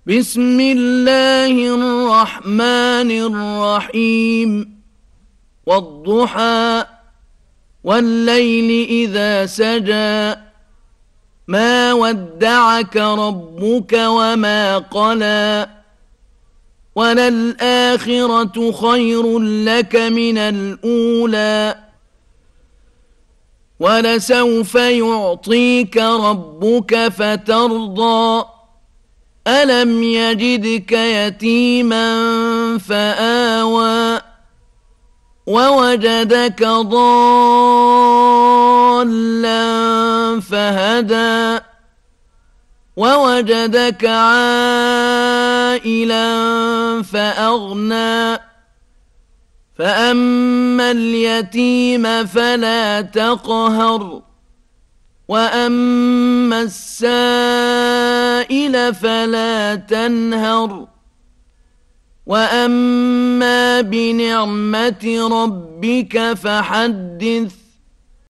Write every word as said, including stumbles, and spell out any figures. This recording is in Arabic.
بسم الله الرحمن الرحيم والضحى والليل إذا سجى ما ودعك ربك وما قلى وللآخرة خير لك من الأولى ولسوف يعطيك ربك فترضى ألم يجدك يتيما فآوى ووجدك ضالا فهدى ووجدك عائلا فأغنى فأما اليتيم فلا تقهر وأما السائل فلا تنهر وأما بنعمة ربك فحدث